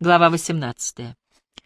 Глава 18.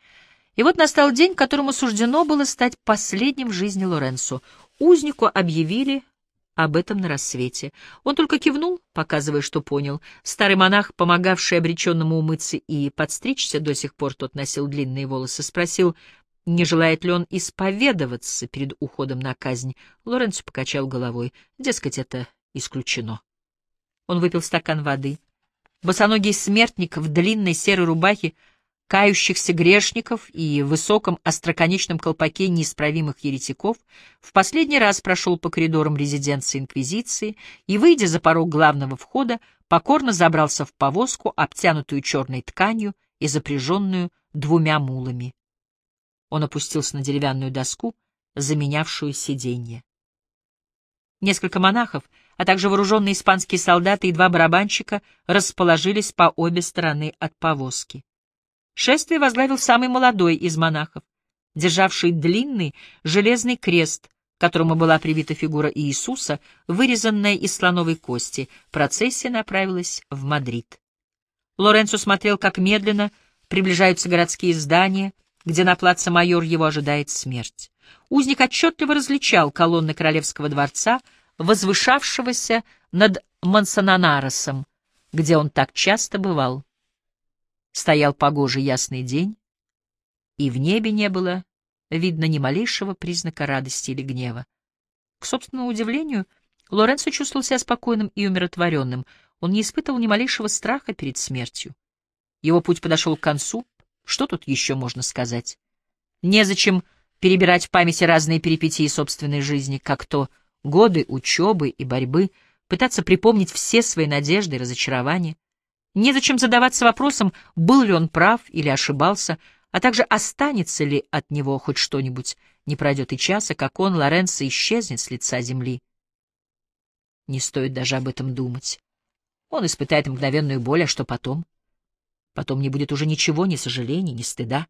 И вот настал день, которому суждено было стать последним в жизни Лоренцо. Узнику объявили об этом на рассвете. Он только кивнул, показывая, что понял. Старый монах, помогавший обреченному умыться и подстричься, до сих пор тот носил длинные волосы, спросил, не желает ли он исповедоваться перед уходом на казнь. Лоренцо покачал головой. Дескать, это исключено. Он выпил стакан воды. Босоногий смертник в длинной серой рубахе кающихся грешников и в высоком остроконечном колпаке неисправимых еретиков в последний раз прошел по коридорам резиденции Инквизиции и, выйдя за порог главного входа, покорно забрался в повозку, обтянутую черной тканью и запряженную 2 мулами. Он опустился на деревянную доску, заменявшую сиденье. Несколько монахов, а также вооруженные испанские солдаты и 2 барабанщика расположились по обе стороны от повозки. Шествие возглавил самый молодой из монахов, державший длинный железный крест, к которому была прибита фигура Иисуса, вырезанная из слоновой кости. Процессия направилась в Мадрид. Лоренцо смотрел, как медленно приближаются городские здания, где на плаце Майор его ожидает смерть. Узник отчетливо различал колонны Королевского дворца, возвышавшегося над Мансананаресом, где он так часто бывал. Стоял погожий ясный день, и в небе не было видно ни малейшего признака радости или гнева. К собственному удивлению, Лоренцо чувствовал себя спокойным и умиротворенным. Он не испытывал ни малейшего страха перед смертью. Его путь подошел к концу. Что тут еще можно сказать? Незачем перебирать в памяти разные перипетии собственной жизни, как то годы учебы и борьбы, пытаться припомнить все свои надежды и разочарования. Незачем задаваться вопросом, был ли он прав или ошибался, а также останется ли от него хоть что-нибудь. Не пройдет и часа, как он, Лоренцо, исчезнет с лица земли. Не стоит даже об этом думать. Он испытает мгновенную боль, а что потом? Потом не будет уже ничего, ни сожалений, ни стыда.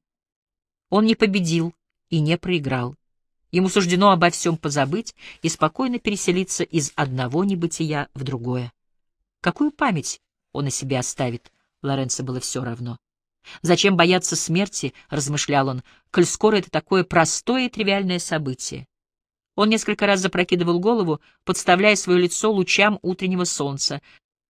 Он не победил и не проиграл. Ему суждено обо всем позабыть и спокойно переселиться из одного небытия в другое. Какую память он о себе оставит, Лоренцо было все равно. «Зачем бояться смерти?» — размышлял он, коль скоро это такое простое и тривиальное событие. Он несколько раз запрокидывал голову, подставляя свое лицо лучам утреннего солнца.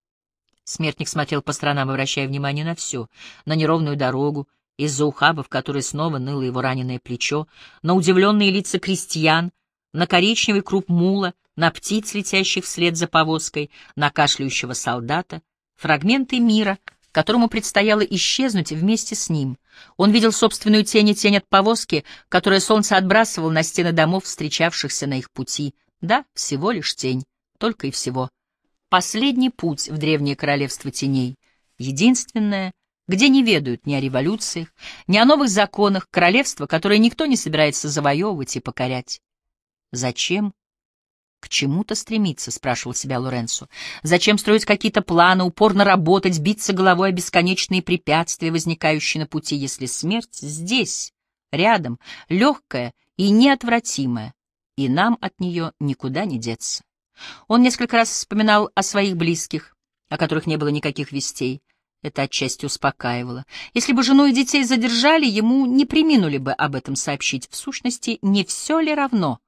Смертник смотрел по сторонам, обращая внимание на все, на неровную дорогу, из-за ухабов, которой снова ныло его раненое плечо, на удивленные лица крестьян, на коричневый круп мула, на птиц, летящих вслед за повозкой, на кашляющего солдата, фрагменты мира, которому предстояло исчезнуть вместе с ним. Он видел собственную тень и тень от повозки, которую солнце отбрасывало на стены домов, встречавшихся на их пути. Да, всего лишь тень, только и всего. Последний путь в древнее королевство теней, единственное, где не ведают ни о революциях, ни о новых законах, королевство, которое никто не собирается завоевывать и покорять. Зачем? К чему-то стремиться, спрашивал себя Лоренцо. Зачем строить какие-то планы, упорно работать, биться головой о бесконечные препятствия, возникающие на пути, если смерть здесь, рядом, легкая и неотвратимая, и нам от нее никуда не деться? Он несколько раз вспоминал о своих близких, о которых не было никаких вестей. Это отчасти успокаивало. Если бы жену и детей задержали, ему не преминули бы об этом сообщить. В сущности, не все ли равно?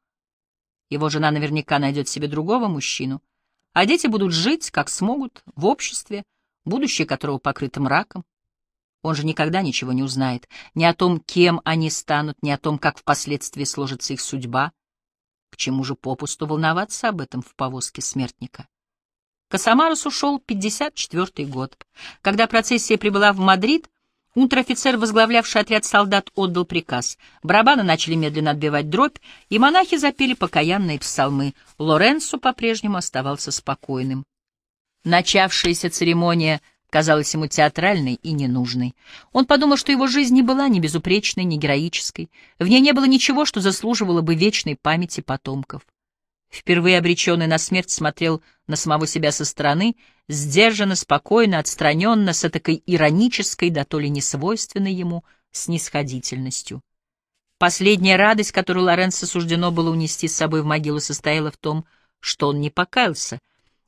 Его жена наверняка найдет себе другого мужчину, а дети будут жить, как смогут, в обществе, будущее которого покрыто мраком. Он же никогда ничего не узнает ни о том, кем они станут, ни о том, как впоследствии сложится их судьба. К чему же попусту волноваться об этом в повозке смертника? Косомарос ушел 54-й год. Когда процессия прибыла в Мадрид, унтер-офицер, возглавлявший отряд солдат, отдал приказ. Барабаны начали медленно отбивать дробь, и монахи запели покаянные псалмы. Лоренцо по-прежнему оставался спокойным. Начавшаяся церемония казалась ему театральной и ненужной. Он подумал, что его жизнь не была ни безупречной, ни героической. В ней не было ничего, что заслуживало бы вечной памяти потомков. Впервые обреченный на смерть смотрел на самого себя со стороны, сдержанно, спокойно, отстраненно, с этакой иронической, да то ли несвойственной ему, снисходительностью. Последняя радость, которую Лоренцо суждено было унести с собой в могилу, состояла в том, что он не покаялся.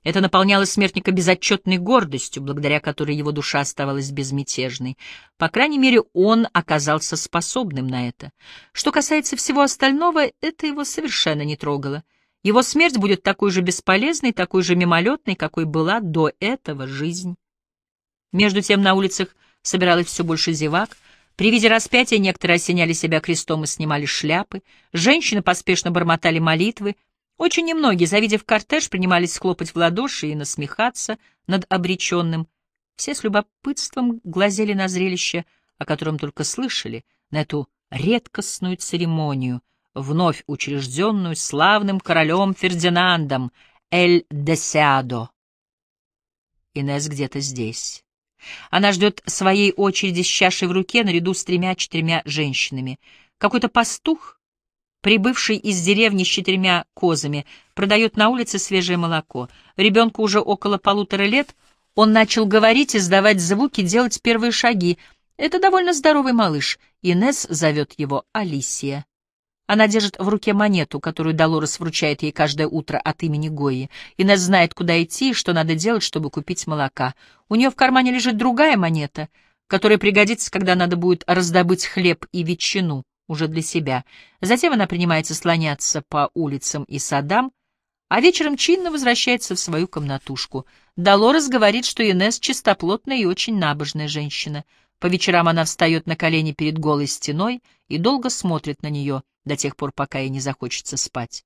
Это наполняло смертника безотчетной гордостью, благодаря которой его душа оставалась безмятежной. По крайней мере, он оказался способным на это. Что касается всего остального, это его совершенно не трогало. Его смерть будет такой же бесполезной, такой же мимолетной, какой была до этого жизнь. Между тем на улицах собиралось все больше зевак. При виде распятия некоторые осеняли себя крестом и снимали шляпы. Женщины поспешно бормотали молитвы. Очень немногие, завидев кортеж, принимались хлопать в ладоши и насмехаться над обреченным. Все с любопытством глазели на зрелище, о котором только слышали, на эту редкостную церемонию, вновь учрежденную славным королем Фердинандом, Эль Десеадо. Инесс где-то здесь. Она ждет своей очереди с чашей в руке наряду с 3-4 женщинами. Какой-то пастух, прибывший из деревни с 4 козами, продает на улице свежее молоко. Ребенку уже около 1,5 лет. Он начал говорить, издавать звуки, делать первые шаги. Это довольно здоровый малыш. Инесс зовет его Алисия. Она держит в руке монету, которую Долорес вручает ей каждое утро от имени Гойи. Инесс знает, куда идти и что надо делать, чтобы купить молока. У нее в кармане лежит другая монета, которая пригодится, когда надо будет раздобыть хлеб и ветчину, уже для себя. Затем она принимается слоняться по улицам и садам, а вечером чинно возвращается в свою комнатушку. Долорес говорит, что Инесс чистоплотная и очень набожная женщина. По вечерам она встает на колени перед голой стеной и долго смотрит на нее до тех пор, пока ей не захочется спать.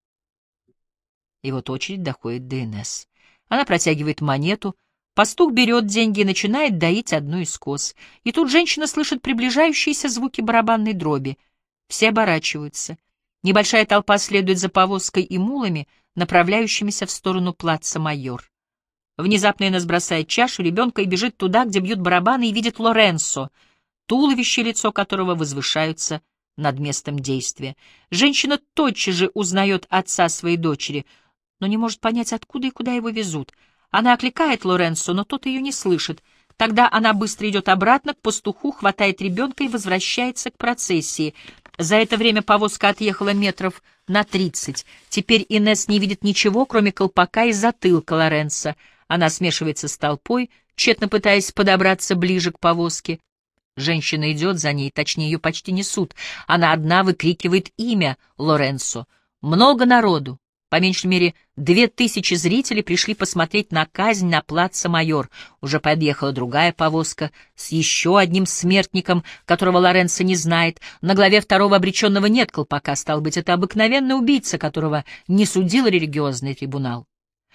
И вот очередь доходит до Инесс. Она протягивает монету, пастух берет деньги и начинает доить одну из коз. И тут женщина слышит приближающиеся звуки барабанной дроби. Все оборачиваются. Небольшая толпа следует за повозкой и мулами, направляющимися в сторону плаца Майор. Внезапно Инесс бросает чашу ребенка и бежит туда, где бьют барабаны, и видит Лоренцо, туловище и лицо которого возвышаются над местом действия. Женщина тотчас же узнает отца своей дочери, но не может понять, откуда и куда его везут. Она окликает Лоренцо, но тот ее не слышит. Тогда она быстро идет обратно к пастуху, хватает ребенка и возвращается к процессии. За это время повозка отъехала метров на 30. Теперь Инесс не видит ничего, кроме колпака и затылка Лоренцо. Она смешивается с толпой, тщетно пытаясь подобраться ближе к повозке. Женщина идет за ней, точнее, ее почти несут. Она одна выкрикивает имя Лоренцо. Много народу, по меньшей мере 2000 зрителей пришли посмотреть на казнь на плаце Майор. Уже подъехала другая повозка с еще одним смертником, которого Лоренцо не знает. На главе второго обреченного нет колпака, стал быть, это обыкновенный убийца, которого не судил религиозный трибунал.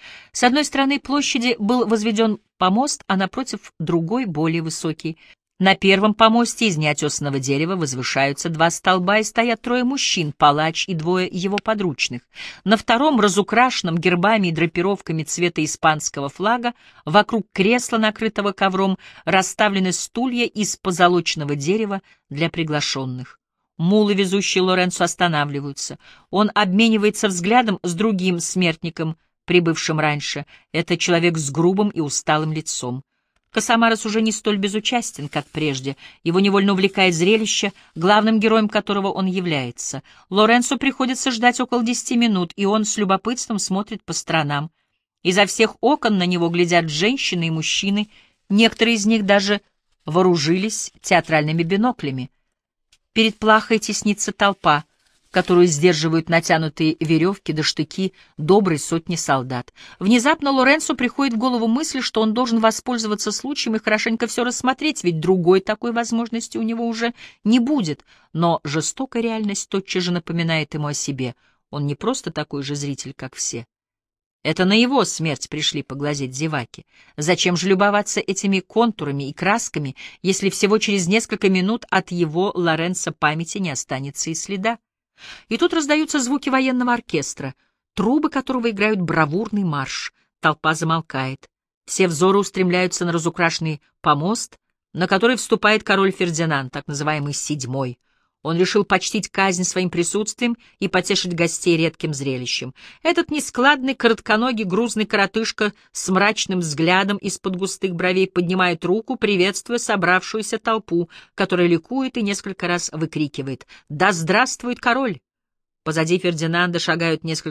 С одной стороны площади был возведен помост, а напротив другой, более высокий. На первом помосте из неотесанного дерева возвышаются 2 столба и стоят 3 мужчин, палач и 2 его подручных. На втором, разукрашенном гербами и драпировками цвета испанского флага, вокруг кресла, накрытого ковром, расставлены стулья из позолоченного дерева для приглашенных. Мулы, везущие Лоренцо, останавливаются. Он обменивается взглядом с другим смертником, прибывшим раньше. Это человек с грубым и усталым лицом. Косомарос уже не столь безучастен, как прежде. Его невольно увлекает зрелище, главным героем которого он является. Лоренцо приходится ждать около 10 минут, и он с любопытством смотрит по сторонам. Изо всех окон на него глядят женщины и мужчины, некоторые из них даже вооружились театральными биноклями. Перед плахой теснится толпа, которую сдерживают натянутые веревки до штыки доброй сотни солдат. Внезапно Лоренцо приходит в голову мысль, что он должен воспользоваться случаем и хорошенько все рассмотреть, ведь другой такой возможности у него уже не будет. Но жестокая реальность тотчас же напоминает ему о себе. Он не просто такой же зритель, как все. Это на его смерть пришли поглазеть зеваки. Зачем же любоваться этими контурами и красками, если всего через несколько минут от его Лоренцо памяти не останется и следа? И тут раздаются звуки военного оркестра, трубы которого играют бравурный марш. Толпа замолкает. Все взоры устремляются на разукрашенный помост, на который вступает король Фердинанд, так называемый «седьмой». Он решил почтить казнь своим присутствием и потешить гостей редким зрелищем. Этот нескладный, коротконогий, грузный коротышка с мрачным взглядом из-под густых бровей поднимает руку, приветствуя собравшуюся толпу, которая ликует и несколько раз выкрикивает: «Да здравствует король!». Позади Фердинанда шагают несколько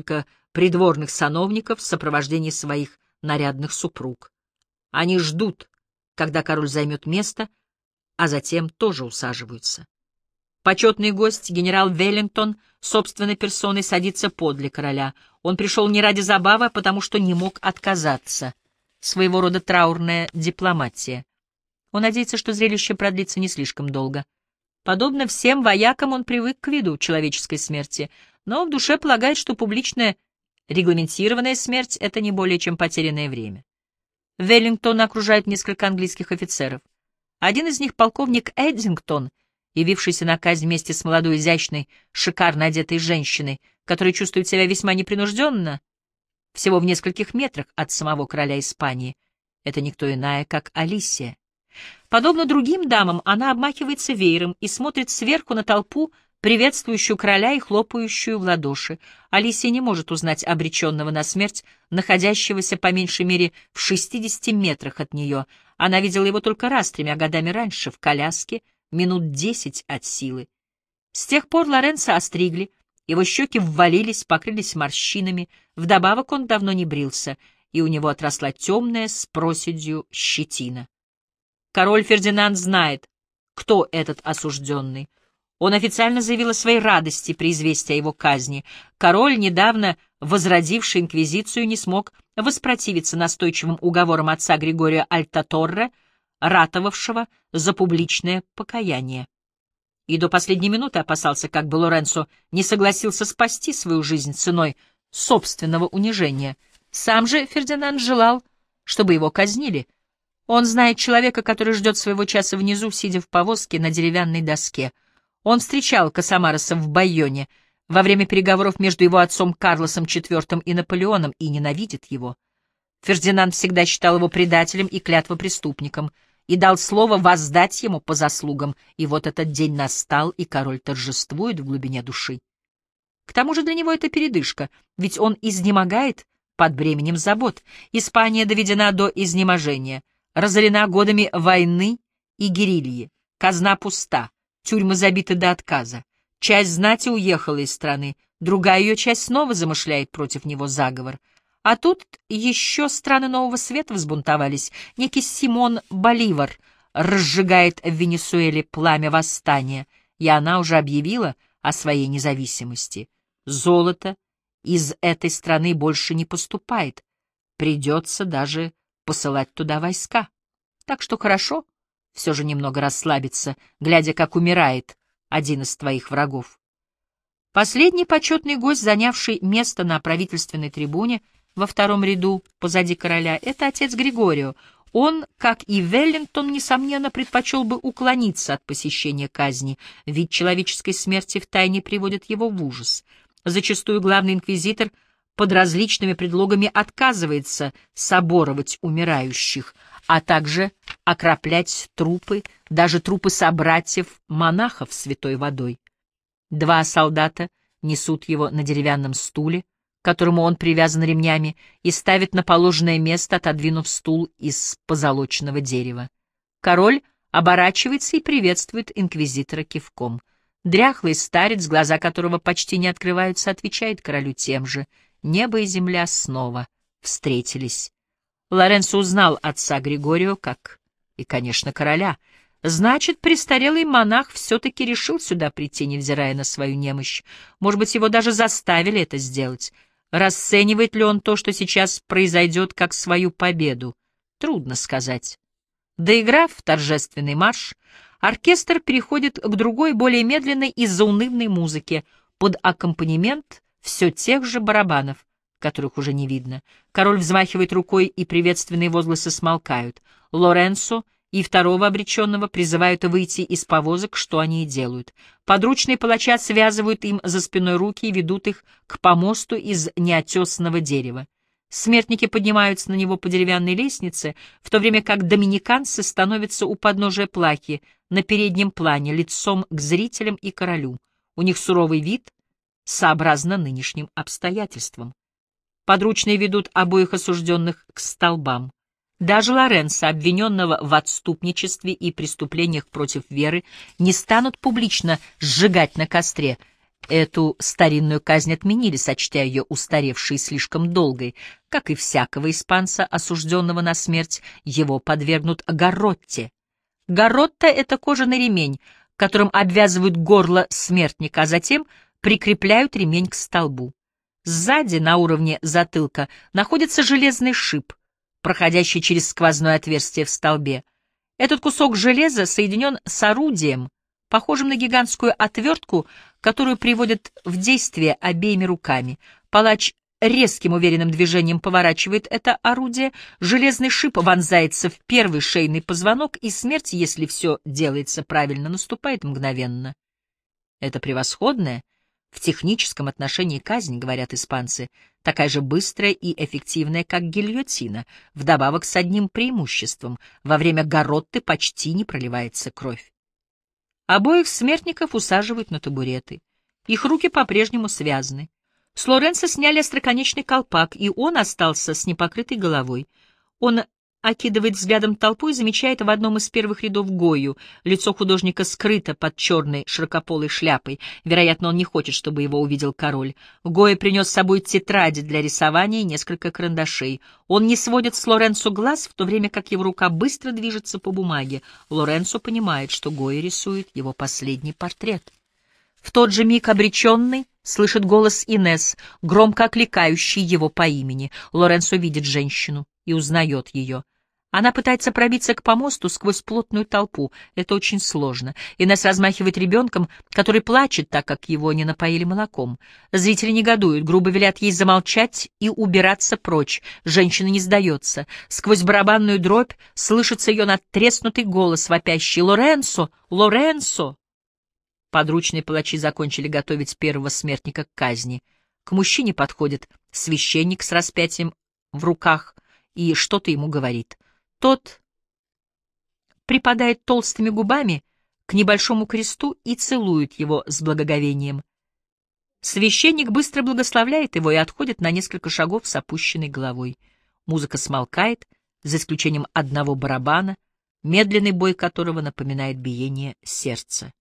придворных сановников в сопровождении своих нарядных супруг. Они ждут, когда король займет место, а затем тоже усаживаются. Почетный гость, генерал Веллингтон, собственной персоной садится подле короля. Он пришел не ради забавы, а потому что не мог отказаться. Своего рода траурная дипломатия. Он надеется, что зрелище продлится не слишком долго. Подобно всем воякам, он привык к виду человеческой смерти, но в душе полагает, что публичная регламентированная смерть — это не более чем потерянное время. Веллингтона окружают несколько английских офицеров. Один из них — полковник Эддингтон, явившийся на казнь вместе с молодой, изящной, шикарно одетой женщиной, которая чувствует себя весьма непринужденно, всего в нескольких метрах от самого короля Испании. Это никто иная, как Алисия. Подобно другим дамам, она обмахивается веером и смотрит сверху на толпу, приветствующую короля и хлопающую в ладоши. Алисия не может узнать обреченного на смерть, находящегося по меньшей мере в 60 метрах от нее. Она видела его только раз, 3 годами раньше, в коляске, минут 10 от силы. С тех пор Лоренцо остригли, его щеки ввалились, покрылись морщинами, вдобавок он давно не брился, и у него отросла темная с проседью щетина. Король Фердинанд знает, кто этот осужденный. Он официально заявил о своей радости при известии о его казни. Король, недавно возродивший инквизицию, не смог воспротивиться настойчивым уговорам отца Григория Альтаторре, ратовавшего за публичное покаяние. И до последней минуты опасался, как бы Лоренцо не согласился спасти свою жизнь ценой собственного унижения. Сам же Фердинанд желал, чтобы его казнили. Он знает человека, который ждет своего часа внизу, сидя в повозке на деревянной доске. Он встречал Касамароса в Байоне во время переговоров между его отцом Карлосом IV и Наполеоном и ненавидит его. Фердинанд всегда считал его предателем и клятвопреступником и дал слово воздать ему по заслугам, и вот этот день настал, и король торжествует в глубине души. К тому же для него это передышка, ведь он изнемогает под бременем забот. Испания доведена до изнеможения, разорена годами войны и герильи, казна пуста, тюрьмы забиты до отказа. Часть знати уехала из страны, другая ее часть снова замышляет против него заговор. А тут еще страны Нового Света взбунтовались. Некий Симон Боливар разжигает в Венесуэле пламя восстания, и она уже объявила о своей независимости. Золото из этой страны больше не поступает. Придется даже посылать туда войска. Так что хорошо все же немного расслабиться, глядя, как умирает один из твоих врагов. Последний почетный гость, занявший место на правительственной трибуне во втором ряду позади короля, это отец Григорио. Он, как и Веллингтон, несомненно, предпочел бы уклониться от посещения казни, вид человеческой смерти втайне приводит его в ужас. Зачастую главный инквизитор под различными предлогами отказывается соборовать умирающих, а также окроплять трупы, даже трупы собратьев-монахов святой водой. 2 солдата несут его на деревянном стуле, к которому он привязан ремнями, и ставит на положенное место, отодвинув стул из позолоченного дерева. Король оборачивается и приветствует инквизитора кивком. Дряхлый старец, глаза которого почти не открываются, отвечает королю тем же. Небо и земля снова встретились. Лоренцо узнал отца Григорио, как и, конечно, короля. Значит, престарелый монах все-таки решил сюда прийти, невзирая на свою немощь. Может быть, его даже заставили это сделать. Расценивает ли он то, что сейчас произойдет, как свою победу? Трудно сказать. Доиграв торжественный марш, оркестр переходит к другой, более медленной и заунывной музыке под аккомпанемент все тех же барабанов, которых уже не видно. Король взмахивает рукой, и приветственные возгласы смолкают. Лоренцо и второго обреченного призывают выйти из повозок, что они и делают. Подручные палача связывают им за спиной руки и ведут их к помосту из неотесанного дерева. Смертники поднимаются на него по деревянной лестнице, в то время как доминиканцы становятся у подножия плахи на переднем плане, лицом к зрителям и королю. У них суровый вид, сообразно нынешним обстоятельствам. Подручные ведут обоих осужденных к столбам. Даже Лоренцо, обвиненного в отступничестве и преступлениях против веры, не станут публично сжигать на костре. Эту старинную казнь отменили, сочтя ее устаревшей и слишком долгой. Как и всякого испанца, осужденного на смерть, его подвергнут гарротте. Гарротта — это кожаный ремень, которым обвязывают горло смертника, а затем прикрепляют ремень к столбу. Сзади, на уровне затылка, находится железный шип, проходящий через сквозное отверстие в столбе. Этот кусок железа соединен с орудием, похожим на гигантскую отвертку, которую приводят в действие обеими руками. Палач резким уверенным движением поворачивает это орудие, железный шип вонзается в первый шейный позвонок, и смерть, если все делается правильно, наступает мгновенно. Это превосходная, в техническом отношении казнь, говорят испанцы, такая же быстрая и эффективная, как гильотина, вдобавок с одним преимуществом: во время гарротты почти не проливается кровь. Обоих смертников усаживают на табуреты. Их руки по-прежнему связаны. С Лоренцо сняли остроконечный колпак, и он остался с непокрытой головой. Он окидывает взглядом толпу и замечает в одном из первых рядов Гойю. Лицо художника скрыто под черной широкополой шляпой. Вероятно, он не хочет, чтобы его увидел король. Гойя принес с собой тетради для рисования и несколько карандашей. Он не сводит с Лоренцо глаз, в то время как его рука быстро движется по бумаге. Лоренцо понимает, что Гойя рисует его последний портрет. В тот же миг обреченный слышит голос Инесс, громко окликающий его по имени. Лоренцо видит женщину и узнает ее. Она пытается пробиться к помосту сквозь плотную толпу. Это очень сложно. Инесс размахивает ребенком, который плачет, так как его не напоили молоком. Зрители негодуют, грубо велят ей замолчать и убираться прочь. Женщина не сдается. Сквозь барабанную дробь слышится ее надтреснутый голос, вопящий: «Лоренцо! Лоренцо!» Подручные палачи закончили готовить первого смертника к казни. К мужчине подходит священник с распятием в руках и что-то ему говорит. Тот припадает толстыми губами к небольшому кресту и целует его с благоговением. Священник быстро благословляет его и отходит на несколько шагов с опущенной головой. Музыка смолкает, за исключением одного барабана, медленный бой которого напоминает биение сердца.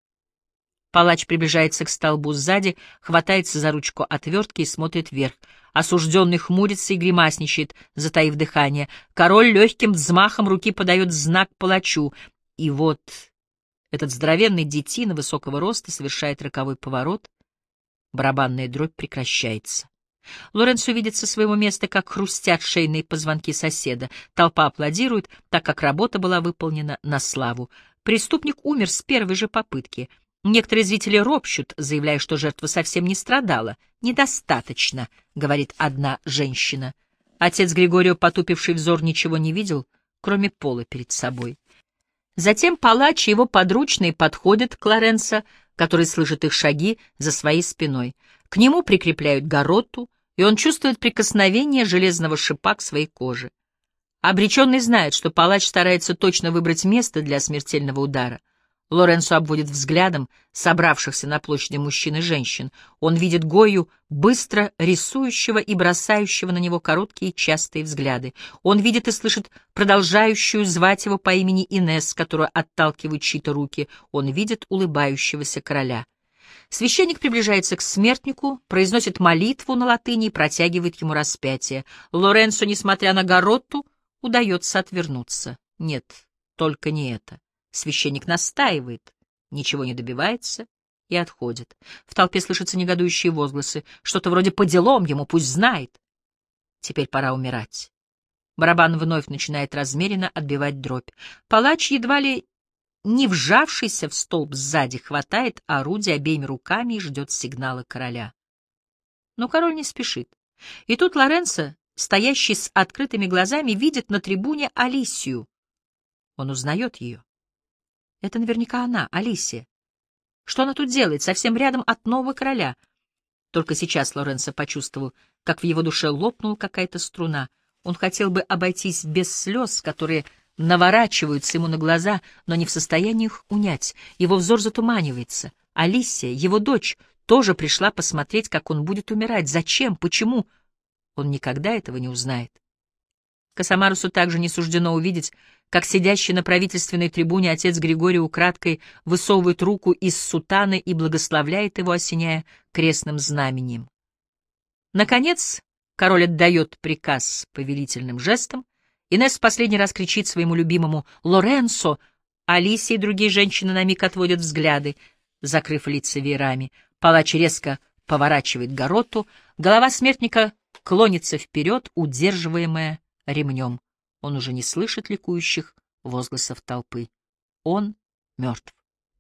Палач приближается к столбу сзади, хватается за ручку отвертки и смотрит вверх. Осужденный хмурится и гримасничает, затаив дыхание. Король легким взмахом руки подает знак палачу. И вот этот здоровенный детина высокого роста совершает роковой поворот. Барабанная дробь прекращается. Лоренцо видит со своего места, как хрустят шейные позвонки соседа. Толпа аплодирует, так как работа была выполнена на славу. Преступник умер с первой же попытки. Некоторые зрители ропщут, заявляя, что жертва совсем не страдала. «Недостаточно», — говорит одна женщина. Отец Григорио, потупивший взор, ничего не видел, кроме пола перед собой. Затем палач и его подручные подходят к Лоренцо, который слышит их шаги за своей спиной. К нему прикрепляют гарроту, и он чувствует прикосновение железного шипа к своей коже. Обреченный знает, что палач старается точно выбрать место для смертельного удара. Лоренцо обводит взглядом собравшихся на площади мужчин и женщин. Он видит Гойю, быстро рисующего и бросающего на него короткие частые взгляды. Он видит и слышит продолжающую звать его по имени Инесс, которую отталкивают чьи-то руки. Он видит улыбающегося короля. Священник приближается к смертнику, произносит молитву на латыни и протягивает ему распятие. Лоренцо, несмотря на гарроту, удается отвернуться. Нет, только не это. Священник настаивает, ничего не добивается и отходит. В толпе слышатся негодующие возгласы. Что-то вроде «по делам ему, пусть знает». Теперь пора умирать. Барабан вновь начинает размеренно отбивать дробь. Палач, едва ли не вжавшийся в столб сзади, хватает орудие обеими руками и ждет сигнала короля. Но король не спешит. И тут Лоренцо, стоящий с открытыми глазами, видит на трибуне Алисию. Он узнает ее. Это наверняка она, Алисия. Что она тут делает, совсем рядом от нового короля? Только сейчас Лоренцо почувствовал, как в его душе лопнула какая-то струна. Он хотел бы обойтись без слез, которые наворачиваются ему на глаза, но не в состоянии их унять. Его взор затуманивается. Алисия, его дочь, тоже пришла посмотреть, как он будет умирать. Зачем? Почему? Он никогда этого не узнает. Косомарусу также не суждено увидеть, как сидящий на правительственной трибуне отец Григорий украдкой высовывает руку из сутаны и благословляет его, осеняя крестным знаменем. Наконец, король отдает приказ повелительным жестом. Инесс в последний раз кричит своему любимому «Лоренцо!». Алисия и другие женщины на миг отводят взгляды, закрыв лица веерами. Палач резко поворачивает гарроту, голова смертника клонится вперед, удерживаемая ремнем. Он уже не слышит ликующих возгласов толпы. Он мертв.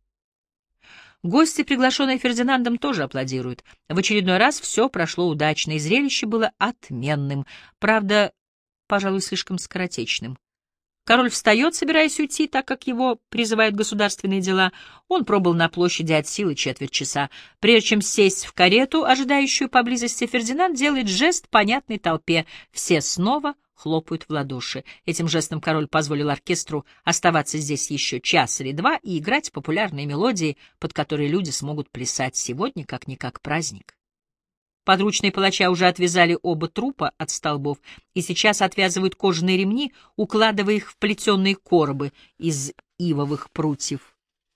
Гости, приглашенные Фердинандом, тоже аплодируют. В очередной раз все прошло удачно, и зрелище было отменным, правда, пожалуй, слишком скоротечным. Король встает, собираясь уйти, так как его призывают государственные дела. Он пробыл на площади от силы четверть часа. Прежде чем сесть в карету, ожидающую поблизости, Фердинанд делает жест понятной толпе. Все снова хлопают в ладоши. Этим жестом король позволил оркестру оставаться здесь еще час или два и играть популярные мелодии, под которые люди смогут плясать сегодня как-никак праздник. Подручные палача уже отвязали оба трупа от столбов и сейчас отвязывают кожаные ремни, укладывая их в плетеные коробы из ивовых прутьев.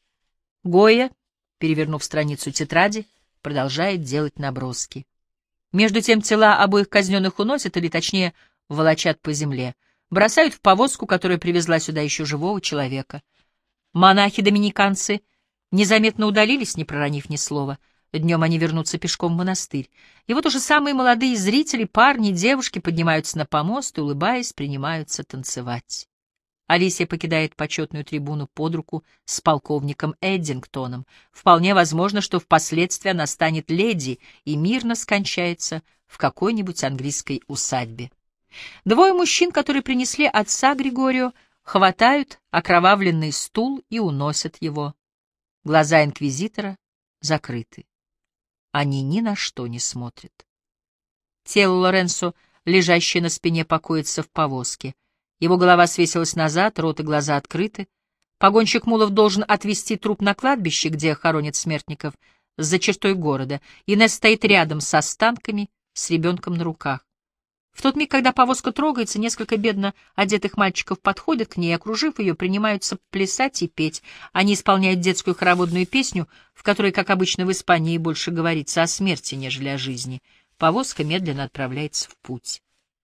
Гойя, перевернув страницу тетради, продолжает делать наброски. Между тем тела обоих казненных уносят, или точнее волочат по земле, бросают в повозку, которая привезла сюда еще живого человека. Монахи-доминиканцы незаметно удалились, не проронив ни слова. Днем они вернутся пешком в монастырь. И вот уже самые молодые зрители, парни, девушки поднимаются на помост и, улыбаясь, принимаются танцевать. Алисия покидает почетную трибуну под руку с полковником Эддингтоном. Вполне возможно, что впоследствии она станет леди и мирно скончается в какой-нибудь английской усадьбе. Двое мужчин, которые принесли отца Григорио, хватают окровавленный стул и уносят его. Глаза инквизитора закрыты. Они ни на что не смотрят. Тело Лоренцо, лежащее на спине, покоится в повозке. Его голова свесилась назад, рот и глаза открыты. Погонщик мулов должен отвезти труп на кладбище, где хоронят смертников, за чертой города. Инесс стоит рядом с останками, с ребенком на руках. В тот миг, когда повозка трогается, несколько бедно одетых мальчиков подходят к ней и, окружив ее, принимаются плясать и петь. Они исполняют детскую хороводную песню, в которой, как обычно в Испании, больше говорится о смерти, нежели о жизни. Повозка медленно отправляется в путь.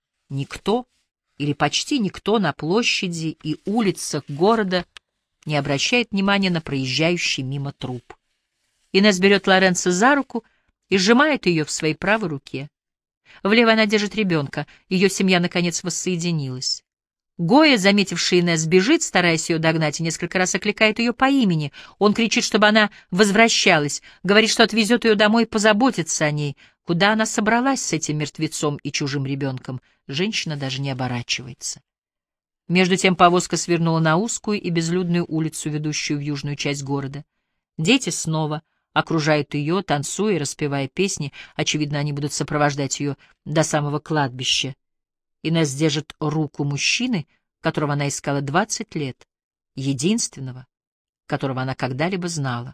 Никто или почти никто на площади и улицах города не обращает внимания на проезжающий мимо труп. Инесс берет Лоренцо за руку и сжимает ее в своей правой руке. В левой она держит ребенка, ее семья, наконец, воссоединилась. Гойя, заметивший Инесс, бежит, стараясь ее догнать, и несколько раз окликает ее по имени. Он кричит, чтобы она возвращалась, говорит, что отвезет ее домой и позаботится о ней. Куда она собралась с этим мертвецом и чужим ребенком? Женщина даже не оборачивается. Между тем повозка свернула на узкую и безлюдную улицу, ведущую в южную часть города. Дети снова окружают ее, танцуя и распевая песни. Очевидно, они будут сопровождать ее до самого кладбища. Инесс держит руку мужчины, которого она искала 20 лет, единственного, которого она когда-либо знала.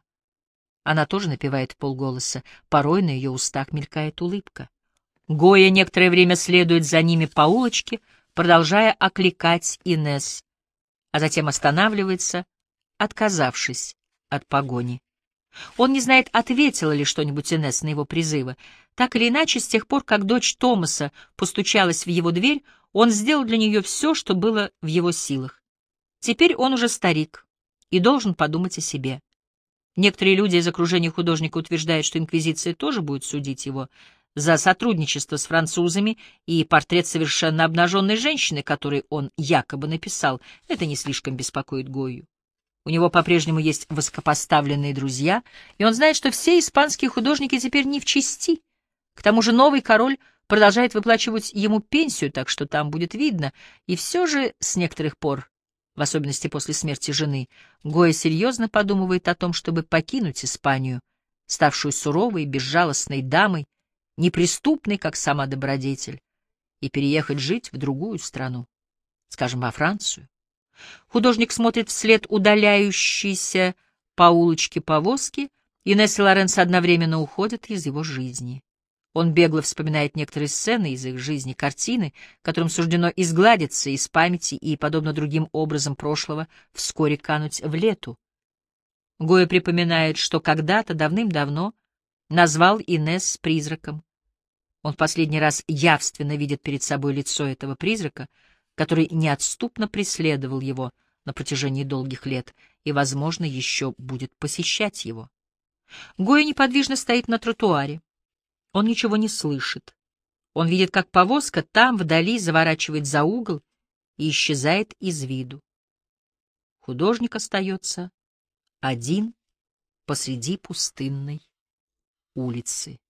Она тоже напевает вполголоса, порой на ее устах мелькает улыбка. Гойя некоторое время следует за ними по улочке, продолжая окликать Инесс, а затем останавливается, отказавшись от погони. Он не знает, ответила ли что-нибудь Инесс на его призывы. Так или иначе, с тех пор, как дочь Томаса постучалась в его дверь, он сделал для нее все, что было в его силах. Теперь он уже старик и должен подумать о себе. Некоторые люди из окружения художника утверждают, что инквизиция тоже будет судить его за сотрудничество с французами, и портрет совершенно обнаженной женщины, который он якобы написал, это не слишком беспокоит Гойю. У него по-прежнему есть высокопоставленные друзья, и он знает, что все испанские художники теперь не в чести. К тому же новый король продолжает выплачивать ему пенсию, так что там будет видно. И все же с некоторых пор, в особенности после смерти жены, Гойя серьезно подумывает о том, чтобы покинуть Испанию, ставшую суровой и безжалостной дамой, неприступной, как сама добродетель, и переехать жить в другую страну, скажем, во Францию. Художник смотрит вслед удаляющейся по улочке повозки, и Инесс и Лоренцо одновременно уходят из его жизни. Он бегло вспоминает некоторые сцены из их жизни, картины, которым суждено изгладиться из памяти и, подобно другим образом прошлого, вскоре кануть в лету. Гойя припоминает, что когда-то, давным-давно, назвал Инесс призраком. Он в последний раз явственно видит перед собой лицо этого призрака, который неотступно преследовал его на протяжении долгих лет и, возможно, еще будет посещать его. Гоя неподвижно стоит на тротуаре. Он ничего не слышит. Он видит, как повозка там, вдали, заворачивает за угол и исчезает из виду. Художник остается один посреди пустынной улицы.